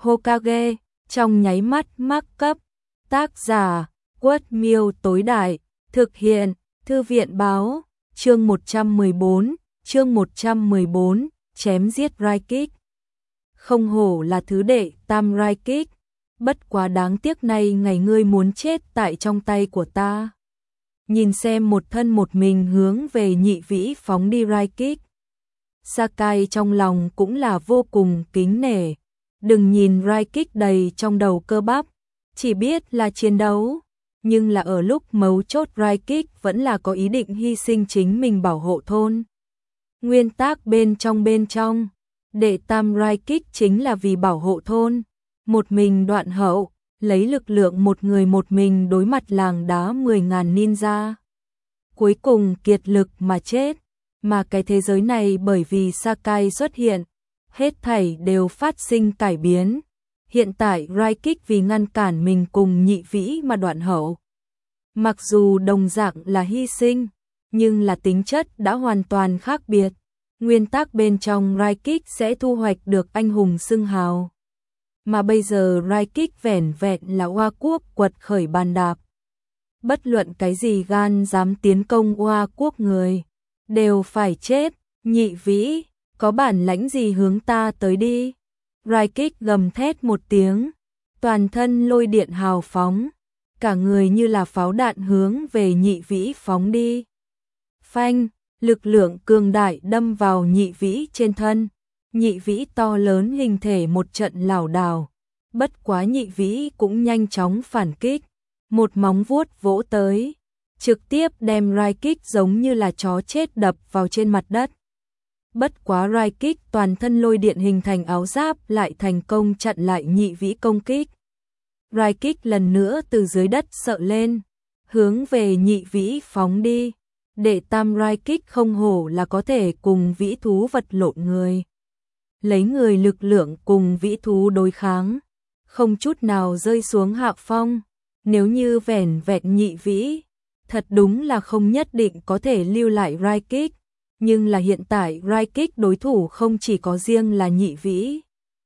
Hokage, trong nháy mắt mắc cấp. Tác giả, Quất Miêu tối đại, thực hiện, Thư viện báo, chương 114, chém giết Raikik. Không hổ là thứ đệ tam Raikik, bất quá đáng tiếc này ngày ngươi muốn chết tại trong tay của ta. Nhìn xem một thân một mình hướng về nhị vĩ phóng đi Raikik. Sakai trong lòng cũng là vô cùng kính nể. Đừng nhìn Raikik đầy trong đầu cơ bắp, chỉ biết là chiến đấu, nhưng là ở lúc mấu chốt Raikik vẫn là có ý định hy sinh chính mình bảo hộ thôn. Nguyên tắc bên trong, đệ tam Raikik chính là vì bảo hộ thôn, một mình đoạn hậu, lấy lực lượng một người một mình đối mặt làng đá 10.000 ninja. Cuối cùng kiệt lực mà chết, mà cái thế giới này bởi vì Sakai xuất hiện, hết thảy đều phát sinh cải biến. Hiện tại Raikik vì ngăn cản mình cùng nhị vĩ mà đoạn hậu. Mặc dù đồng dạng là hy sinh, nhưng là tính chất đã hoàn toàn khác biệt. Nguyên tắc bên trong Raikik sẽ thu hoạch được anh hùng xưng hào. Mà bây giờ Raikik vẻn vẹn là Oa quốc quật khởi bàn đạp. Bất luận cái gì gan dám tiến công Oa quốc người, đều phải chết. Nhị vĩ, có bản lãnh gì hướng ta tới đi. Raikik gầm thét một tiếng, toàn thân lôi điện hào phóng, cả người như là pháo đạn hướng về nhị vĩ phóng đi. Phanh, lực lượng cường đại đâm vào nhị vĩ trên thân, nhị vĩ to lớn hình thể một trận lảo đảo, bất quá nhị vĩ cũng nhanh chóng phản kích, một móng vuốt vỗ tới, trực tiếp đem Raikik giống như là chó chết đập vào trên mặt đất. Bất quá Raikik toàn thân lôi điện hình thành áo giáp lại thành công chặn lại nhị vĩ công kích. Raikik lần nữa từ dưới đất sợ lên, hướng về nhị vĩ phóng đi. Đệ tam Raikik không hổ là có thể cùng vĩ thú vật lộn người. Lấy người lực lượng cùng vĩ thú đối kháng, không chút nào rơi xuống hạ phong. Nếu như vẻn vẹn nhị vĩ, thật đúng là không nhất định có thể lưu lại Raikik. Nhưng là hiện tại Raikik đối thủ không chỉ có riêng là nhị vĩ,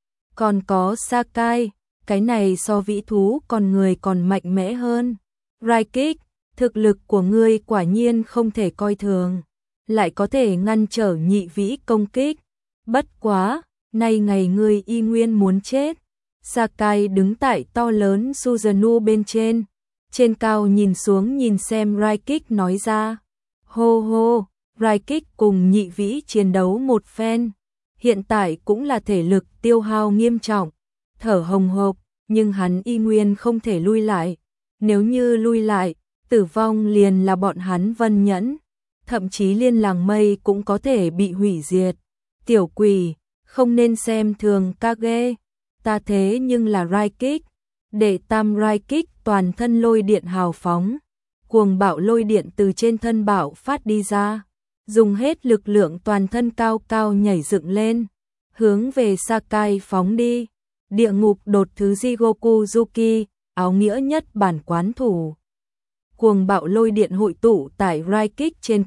còn có Sakai, cái này so vĩ thú còn người còn mạnh mẽ hơn. Raikik, thực lực của ngươi quả nhiên không thể coi thường, lại có thể ngăn trở nhị vĩ công kích. Bất quá, nay ngày ngươi y nguyên muốn chết. Sakai đứng tại to lớn Susanoo bên trên cao nhìn xuống nhìn xem Raikik nói ra. Hô hô. Raikik cùng nhị vĩ chiến đấu một phen, hiện tại cũng là thể lực tiêu hao nghiêm trọng, thở hồng hộc, nhưng hắn y nguyên không thể lui lại. Nếu như lui lại, tử vong liền là bọn hắn Vân Nhẫn, thậm chí liên làng mây cũng có thể bị hủy diệt. Tiểu quỷ, không nên xem thường Kage, ta thế nhưng là Raikik. Đệ tam Raikik toàn thân lôi điện hào phóng, cuồng bạo lôi điện từ trên thân bạo phát đi ra. Dùng hết lực lượng toàn thân cao cao nhảy dựng lên, hướng về Sakai phóng đi. Địa ngục đột thứ Jigoku Zuki, áo nghĩa nhất bản quán thủ. Cuồng bạo lôi điện hội tụ tại Raikik trên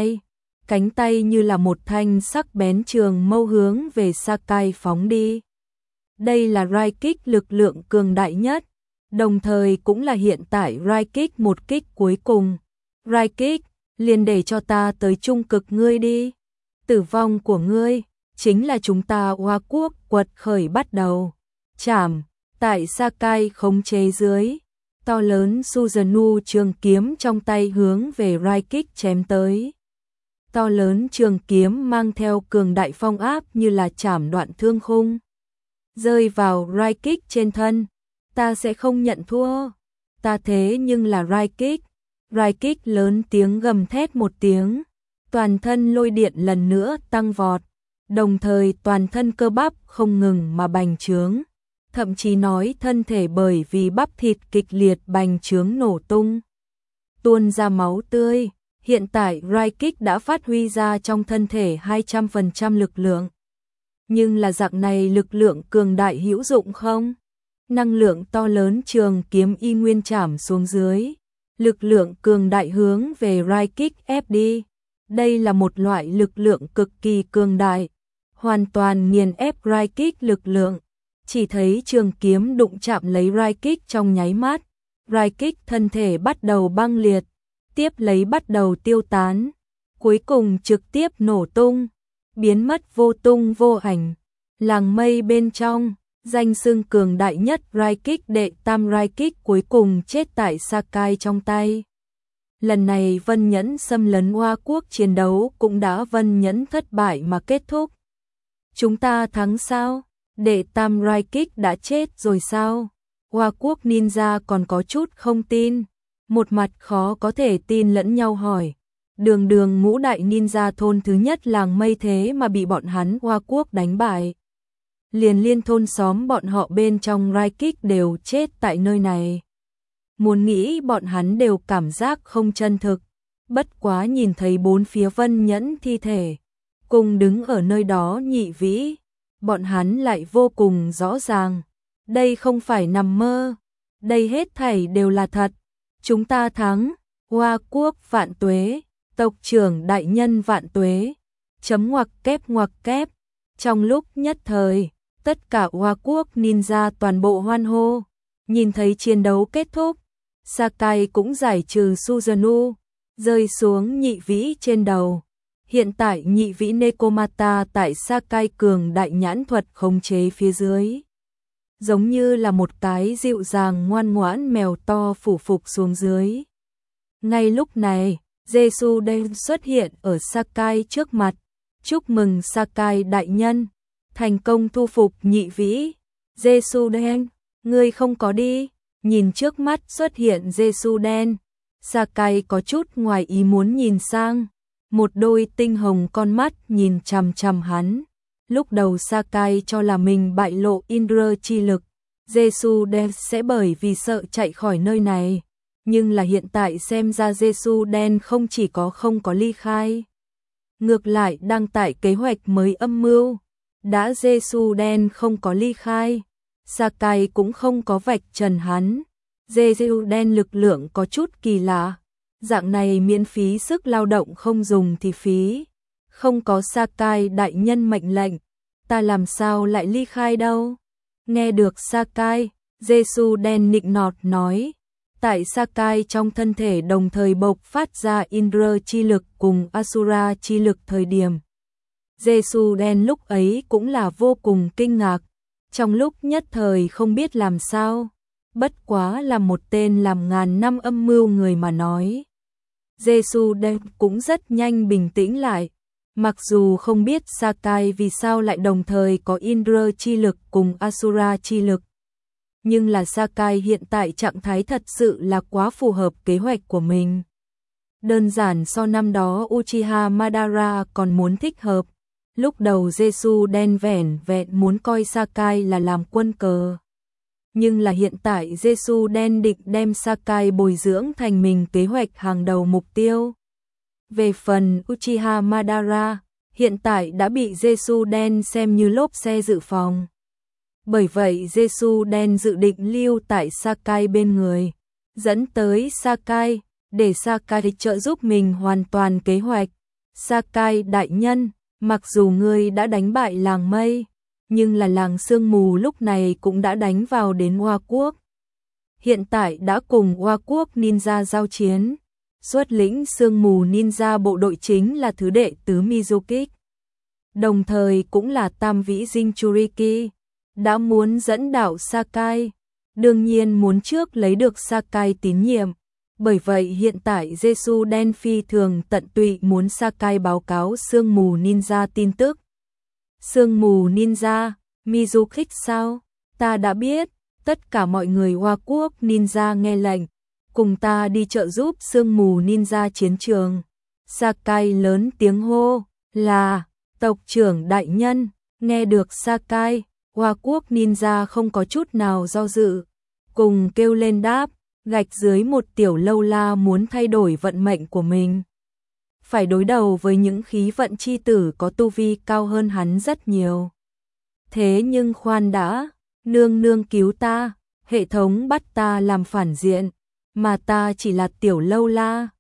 cánh tay như là một thanh sắc bén trường mâu hướng về Sakai phóng đi. Đây là Raikik lực lượng cường đại nhất, đồng thời cũng là hiện tại Raikik một kích cuối cùng. Raikik, liền để cho ta tới trung cực ngươi đi. Tử vong của ngươi chính là chúng ta Oa quốc quật khởi bắt đầu. Chảm, tại Sakai khống chế dưới, to lớn Susanoo trường kiếm trong tay hướng về Raikik chém tới. To lớn trường kiếm mang theo cường đại phong áp như là chảm đoạn thương khung, rơi vào Raikik trên thân. Ta sẽ không nhận thua, ta thế nhưng là Raikik. Raikik lớn tiếng gầm thét một tiếng, toàn thân lôi điện lần nữa tăng vọt, đồng thời toàn thân cơ bắp không ngừng mà bành trướng, thậm chí nói thân thể bởi vì bắp thịt kịch liệt bành trướng nổ tung, tuôn ra máu tươi. Hiện tại Raikik đã phát huy ra trong thân thể 200% lực lượng. Nhưng là dạng này lực lượng cường đại hữu dụng không? Năng lượng to lớn trường kiếm y nguyên chảm xuống dưới. Lực lượng cường đại hướng về Raikik ép đi. Đây là một loại lực lượng cực kỳ cường đại, hoàn toàn nghiền ép Raikik lực lượng. Chỉ thấy trường kiếm đụng chạm lấy Raikik trong nháy mắt, Raikik thân thể bắt đầu băng liệt, tiếp lấy bắt đầu tiêu tán, cuối cùng trực tiếp nổ tung, biến mất vô tung vô ảnh. Làng mây bên trong, danh xưng cường đại nhất Raikik đệ tam Raikik cuối cùng chết tại Sakai trong tay. Lần này Vân Nhẫn xâm lấn Hoa Quốc chiến đấu cũng đã Vân Nhẫn thất bại mà kết thúc. Chúng ta thắng sao? Đệ tam Raikik đã chết rồi sao? Hoa Quốc ninja còn có chút không tin, một mặt khó có thể tin lẫn nhau hỏi. Đường đường ngũ đại ninja thôn thứ nhất làng mây thế mà bị bọn hắn Hoa Quốc đánh bại. Liền liên thôn xóm bọn họ bên trong Raikik đều chết tại nơi này. Muốn nghĩ bọn hắn đều cảm giác không chân thực, bất quá nhìn thấy bốn phía Vân Nhẫn thi thể, cùng đứng ở nơi đó Nhị Vĩ, bọn hắn lại vô cùng rõ ràng. Đây không phải nằm mơ, đây hết thảy đều là thật. Chúng ta thắng, Hoa Quốc vạn tuế, tộc trưởng đại nhân vạn tuế, chấm ngoặc kép. Trong lúc nhất thời, tất cả Hoa Quốc ninja toàn bộ hoan hô, nhìn thấy chiến đấu kết thúc, Sakai cũng giải trừ Suzunu, rơi xuống Nhị Vĩ trên đầu. Hiện tại Nhị Vĩ Nekomata tại Sakai cường đại nhãn thuật khống chế phía dưới, giống như là một cái dịu dàng ngoan ngoãn mèo to phủ phục xuống dưới. Ngay lúc này, Jesuden xuất hiện ở Sakai trước mặt, chúc mừng Sakai đại nhân, thành công thu phục Nhị Vĩ. Jesuden, ngươi không có đi. Nhìn trước mắt xuất hiện Jesuden, Sakai có chút ngoài ý muốn nhìn sang, một đôi tinh hồng con mắt nhìn chằm chằm hắn. Lúc đầu Sakai cho là mình bại lộ Indra chi lực, Jesuden sẽ bởi vì sợ chạy khỏi nơi này, nhưng là hiện tại xem ra Jesuden không chỉ có không có ly khai, ngược lại đang tại kế hoạch mới âm mưu. Đã Jesuden không có ly khai, Sakai cũng không có vạch trần hắn. Jesuden lực lượng có chút kỳ lạ, dạng này miễn phí sức lao động không dùng thì phí. Không có Sakai đại nhân mệnh lệnh, ta làm sao lại ly khai đâu. Nghe được Sakai, Jesuden nịnh nọt nói. Tại Sakai trong thân thể đồng thời bộc phát ra Indra chi lực cùng Asura chi lực thời điểm, Jesuden lúc ấy cũng là vô cùng kinh ngạc, trong lúc nhất thời không biết làm sao, bất quá là một tên làm ngàn năm âm mưu người mà nói. Jesuden cũng rất nhanh bình tĩnh lại, mặc dù không biết Sakai vì sao lại đồng thời có Indra chi lực cùng Asura chi lực, nhưng là Sakai hiện tại trạng thái thật sự là quá phù hợp kế hoạch của mình. Đơn giản so năm đó Uchiha Madara còn muốn thích hợp. Lúc đầu Jesuden vẻn vẹn muốn coi Sakai là làm quân cờ. Nhưng là hiện tại Jesuden định đem Sakai bồi dưỡng thành mình kế hoạch hàng đầu mục tiêu. Về phần Uchiha Madara, hiện tại đã bị Jesuden xem như lốp xe dự phòng. Bởi vậy Jesuden dự định lưu tại Sakai bên người, dẫn tới Sakai, để Sakai trợ giúp mình hoàn toàn kế hoạch. Sakai đại nhân, mặc dù ngươi đã đánh bại làng mây, nhưng là làng sương mù lúc này cũng đã đánh vào đến Hoa Quốc. Hiện tại đã cùng Hoa Quốc ninja giao chiến. Xuất lĩnh sương mù ninja bộ đội chính là thứ đệ tứ Mizuki, đồng thời cũng là tam vĩ Jinchuriki, đã muốn dẫn đảo Sakai, đương nhiên muốn trước lấy được Sakai tín nhiệm. Bởi vậy hiện tại Jesuden phi thường tận tụy muốn Sakai báo cáo sương mù ninja tin tức. Sương mù ninja, Mizuki sao? Ta đã biết, tất cả mọi người Hoa Quốc ninja nghe lệnh, cùng ta đi trợ giúp sương mù ninja chiến trường. Sakai lớn tiếng hô, là, tộc trưởng đại nhân. Nghe được Sakai, Hoa Quốc ninja không có chút nào do dự, cùng kêu lên đáp. Gạch dưới một tiểu lâu la muốn thay đổi vận mệnh của mình, phải đối đầu với những khí vận chi tử có tu vi cao hơn hắn rất nhiều. Thế nhưng khoan đã, nương nương cứu ta, hệ thống bắt ta làm phản diện, mà ta chỉ là tiểu lâu la,